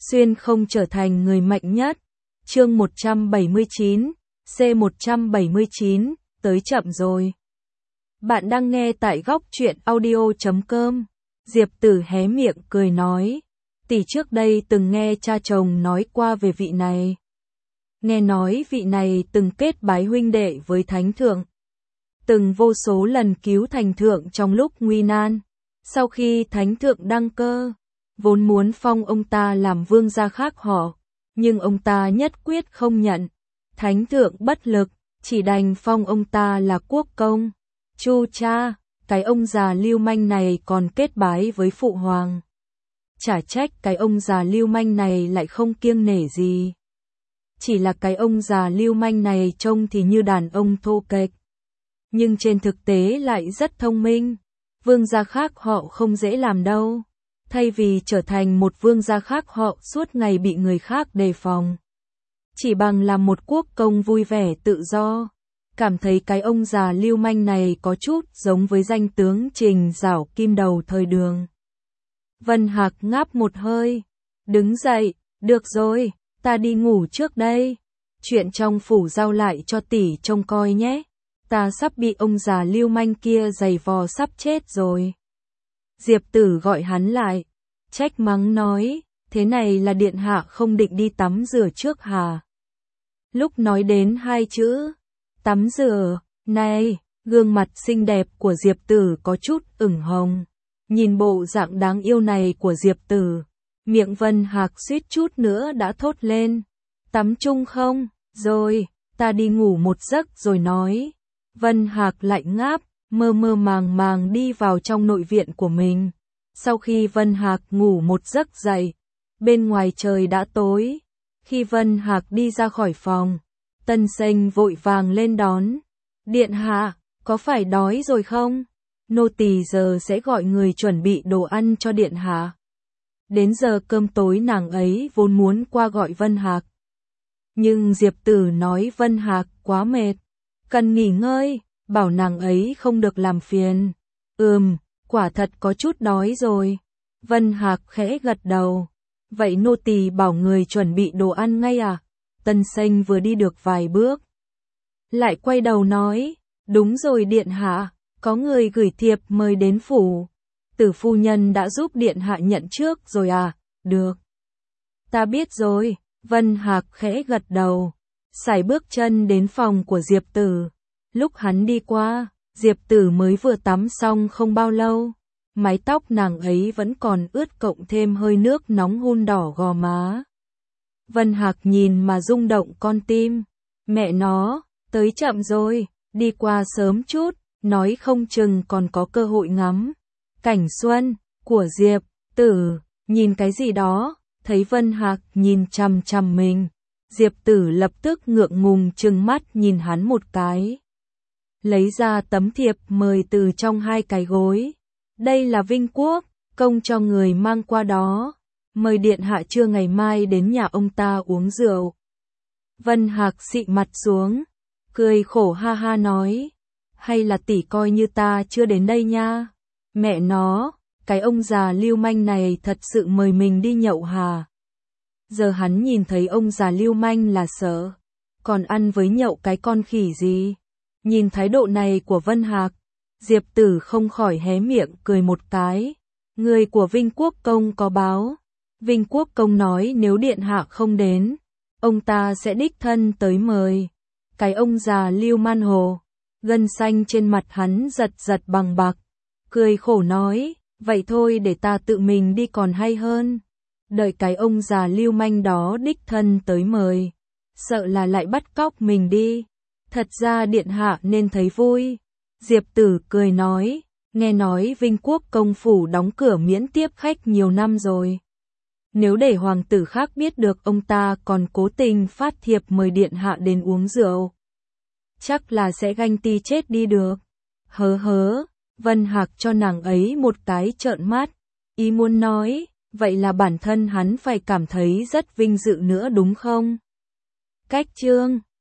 xuyên không trở thành người mạnh nhất. Chương 179, C179, tới chậm rồi. Bạn đang nghe tại góc truyện audio.com. Diệp Tử hé miệng cười nói, tỷ trước đây từng nghe cha chồng nói qua về vị này. Nghe nói vị này từng kết bái huynh đệ với thánh thượng, từng vô số lần cứu thành thượng trong lúc nguy nan. Sau khi thánh thượng đăng cơ, vốn muốn phong ông ta làm vương gia khác họ, nhưng ông ta nhất quyết không nhận. Thánh thượng bất lực, chỉ đành phong ông ta là quốc công. Chu cha, cái ông già lưu manh này còn kết bái với phụ hoàng. Chả trách cái ông già lưu manh này lại không kiêng nể gì. Chỉ là cái ông già lưu manh này trông thì như đàn ông thô kệch, nhưng trên thực tế lại rất thông minh. Vương gia khác họ không dễ làm đâu. Thay vì trở thành một vương gia khác họ suốt ngày bị người khác đề phòng, chỉ bằng làm một quốc công vui vẻ tự do. Cảm thấy cái ông già lưu manh này có chút giống với danh tướng Trình Giảo Kim đầu thời Đường. Vân Hạc ngáp một hơi, đứng dậy, được rồi, ta đi ngủ trước đây. Chuyện trong phủ giao lại cho tỷ trông coi nhé. Ta sắp bị ông già lưu manh kia giày vò sắp chết rồi. Diệp Tử gọi hắn lại, trách mắng nói, thế này là điện hạ không định đi tắm rửa trước hả? Lúc nói đến hai chữ tắm rửa, này, gương mặt xinh đẹp của Diệp Tử có chút ửng hồng. Nhìn bộ dạng đáng yêu này của Diệp Tử, miệng Vân Hạc suýt chút nữa đã thốt lên. Tắm chung không? Rồi, ta đi ngủ một giấc rồi nói. Vân Hạc lại ngáp, mơ mơ màng màng đi vào trong nội viện của mình. Sau khi Vân Hạc ngủ một giấc dậy, bên ngoài trời đã tối. Khi Vân Hạc đi ra khỏi phòng, Tân Sênh vội vàng lên đón. Điện hạ, có phải đói rồi không? Nô tỳ giờ sẽ gọi người chuẩn bị đồ ăn cho điện hạ. Đến giờ cơm tối nàng ấy vốn muốn qua gọi Vân Hạc, nhưng Diệp Tử nói Vân Hạc quá mệt, cần nghỉ ngơi, bảo nàng ấy không được làm phiền. Quả thật có chút đói rồi. Vân Hạc khẽ gật đầu. Vậy nô tỳ bảo người chuẩn bị đồ ăn ngay à? Tân Sênh vừa đi được vài bước, lại quay đầu nói, đúng rồi điện hạ, có người gửi thiệp mời đến phủ. Tử phu nhân đã giúp điện hạ nhận trước rồi à? Được. Ta biết rồi. Vân Hạc khẽ gật đầu, sải bước chân đến phòng của Diệp Tử. Lúc hắn đi qua, Diệp Tử mới vừa tắm xong không bao lâu. Mái tóc nàng ấy vẫn còn ướt cộng thêm hơi nước nóng hun đỏ gò má. Vân Hạc nhìn mà rung động con tim. Mẹ nó, tới chậm rồi, đi qua sớm chút, nói không chừng còn có cơ hội ngắm cảnh xuân của Diệp Tử. Nhìn cái gì đó, thấy Vân Hạc nhìn chằm chằm mình. Diệp Tử lập tức ngượng ngùng trừng mắt nhìn hắn một cái. Lấy ra tấm thiệp mời từ trong hai cái gối. Đây là Vinh Quốc công cho người mang qua đó. Mời điện hạ trưa ngày mai đến nhà ông ta uống rượu. Vân Hạc xị mặt xuống, cười khổ ha ha nói, hay là tỷ coi như ta chưa đến đây nha. Mẹ nó, cái ông già lưu manh này thật sự mời mình đi nhậu hả? Giờ hắn nhìn thấy ông già lưu manh là sợ, còn ăn với nhậu cái con khỉ gì? Nhìn thái độ này của Vân Hạc, Diệp Tử không khỏi hé miệng cười một cái. Người của Vinh Quốc công có báo. Vinh Quốc công nói nếu điện hạ không đến, ông ta sẽ đích thân tới mời. Cái ông già lưu man hồ, gân xanh trên mặt hắn giật giật bằng bạc, cười khổ nói, vậy thôi để ta tự mình đi còn hay hơn. Đợi cái ông già lưu manh đó đích thân tới mời, sợ là lại bắt cóc mình đi. Thật ra điện hạ nên thấy vui. Diệp Tử cười nói, nghe nói Vinh Quốc công phủ đóng cửa miễn tiếp khách nhiều năm rồi. Nếu để hoàng tử khác biết được ông ta còn cố tình phát thiệp mời điện hạ đến uống rượu, chắc là sẽ ganh ti chết đi được. Hớ, Vân Hạc cho nàng ấy một cái trợn mắt, ý muốn nói, vậy là bản thân hắn phải cảm thấy rất vinh dự nữa đúng không? Cách chương